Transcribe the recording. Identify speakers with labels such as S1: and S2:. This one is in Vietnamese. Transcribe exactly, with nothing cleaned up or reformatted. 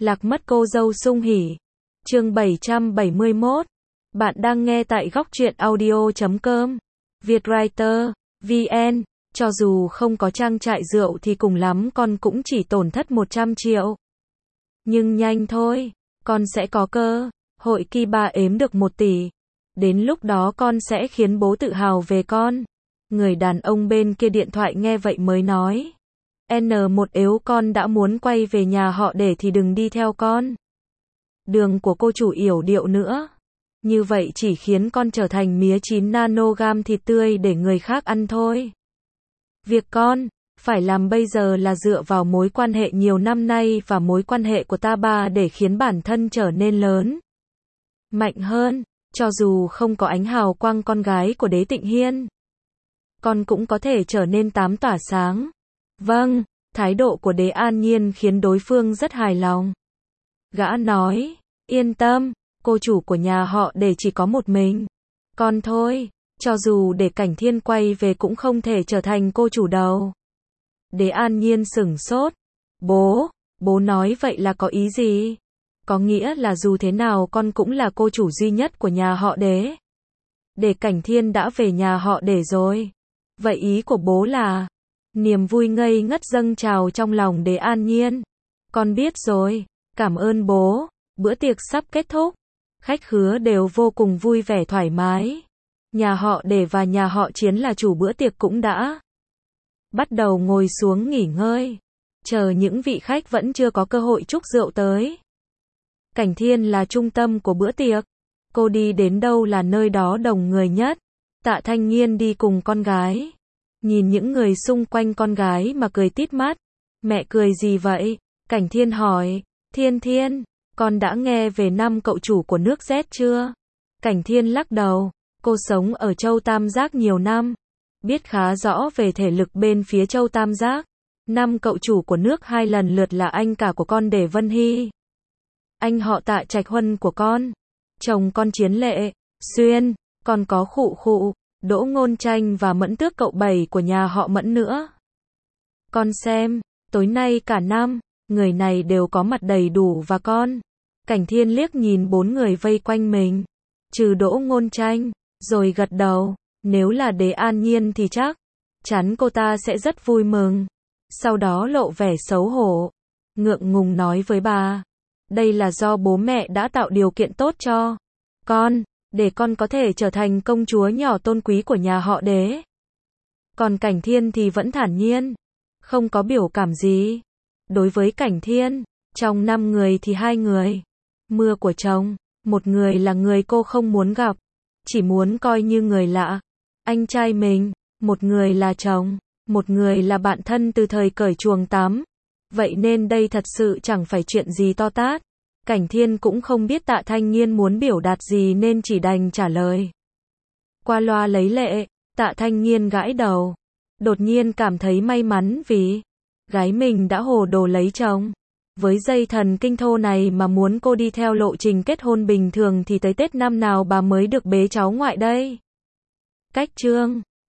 S1: Lạc mất cô dâu sung hỉ. Chương bảy trăm bảy mươi mốt. Bạn đang nghe tại góc truyện audio chấm com. Vietwriter, vê en. Cho dù không có trang trại rượu thì cùng lắm con cũng chỉ tổn thất một trăm triệu. Nhưng nhanh thôi, con sẽ có cơ hội kỳ ba ếm được một tỷ. Đến lúc đó con sẽ khiến bố tự hào về con. Người đàn ông bên kia điện thoại nghe vậy mới nói. en một Nếu con đã muốn quay về nhà họ để thì đừng đi theo con. Đường của cô chủ yểu điệu nữa. Như vậy chỉ khiến con trở thành mía chín nanogam thịt tươi để người khác ăn thôi. Việc con phải làm bây giờ là dựa vào mối quan hệ nhiều năm nay và mối quan hệ của ta ba để khiến bản thân trở nên lớn, mạnh hơn. Cho dù không có ánh hào quang con gái của Đế Tịnh Hiên, con cũng có thể trở nên tám tỏa sáng. Vâng, thái độ của Đế An Nhiên khiến đối phương rất hài lòng. Gã nói, yên tâm, cô chủ của nhà họ để chỉ có một mình con thôi, cho dù để Cảnh Thiên quay về cũng không thể trở thành cô chủ đâu. Đế An Nhiên sửng sốt. Bố, bố nói vậy là có ý gì? Có nghĩa là dù thế nào con cũng là cô chủ duy nhất của nhà họ Đế. Để Cảnh Thiên đã về nhà họ để rồi. Vậy ý của bố là... Niềm vui ngây ngất dâng trào trong lòng Đế An Nhiên. Con biết rồi, cảm ơn bố. Bữa tiệc sắp kết thúc. Khách khứa đều vô cùng vui vẻ thoải mái. Nhà họ Để và nhà họ Chiến là chủ bữa tiệc cũng đã bắt đầu ngồi xuống nghỉ ngơi, chờ những vị khách vẫn chưa có cơ hội chúc rượu tới. Cảnh Thiên là trung tâm của bữa tiệc. Cô đi đến đâu là nơi đó đông người nhất. Tạ Thanh Nghiên đi cùng con gái. Nhìn những người xung quanh con gái mà cười tít mắt. Mẹ cười gì vậy? Cảnh Thiên hỏi. Thiên Thiên, con đã nghe về năm cậu chủ của nước Z chưa? Cảnh Thiên lắc đầu. Cô sống ở Châu Tam Giác nhiều năm, biết khá rõ về thể lực bên phía Châu Tam Giác. Năm cậu chủ của nước hai lần lượt là anh cả của con Để Vân Hy, anh họ Tạ Trạch Huân của con, chồng con Chiến Lệ Xuyên, còn có Khụ Khụ, Đỗ Ngôn Tranh và Mẫn Tước cậu bảy của nhà họ Mẫn nữa. Con xem, tối nay cả năm, người này đều có mặt đầy đủ và con. Cảnh Thiên liếc nhìn bốn người vây quanh mình, trừ Đỗ Ngôn Tranh, rồi gật đầu. Nếu là Đế An Nhiên thì chắc chắn cô ta sẽ rất vui mừng. Sau đó lộ vẻ xấu hổ, ngượng ngùng nói với bà. Đây là do bố mẹ đã tạo điều kiện tốt cho con, để con có thể trở thành công chúa nhỏ tôn quý của nhà họ Đế. Còn Cảnh Thiên thì vẫn thản nhiên, không có biểu cảm gì. Đối với Cảnh Thiên, trong năm người thì hai người mưa của chồng, một người là người cô không muốn gặp, chỉ muốn coi như người lạ, anh trai mình. Một người là chồng, một người là bạn thân từ thời cởi chuồng tắm. Vậy nên đây thật sự chẳng phải chuyện gì to tát. Cảnh Thiên cũng không biết Tạ Thanh Nghiên muốn biểu đạt gì nên chỉ đành trả lời qua loa lấy lệ. Tạ Thanh Nghiên gãi đầu, đột nhiên cảm thấy may mắn vì gái mình đã hồ đồ lấy chồng. Với dây thần kinh thô này mà muốn cô đi theo lộ trình kết hôn bình thường thì tới Tết năm nào bà mới được bế cháu ngoại đây. Cách chương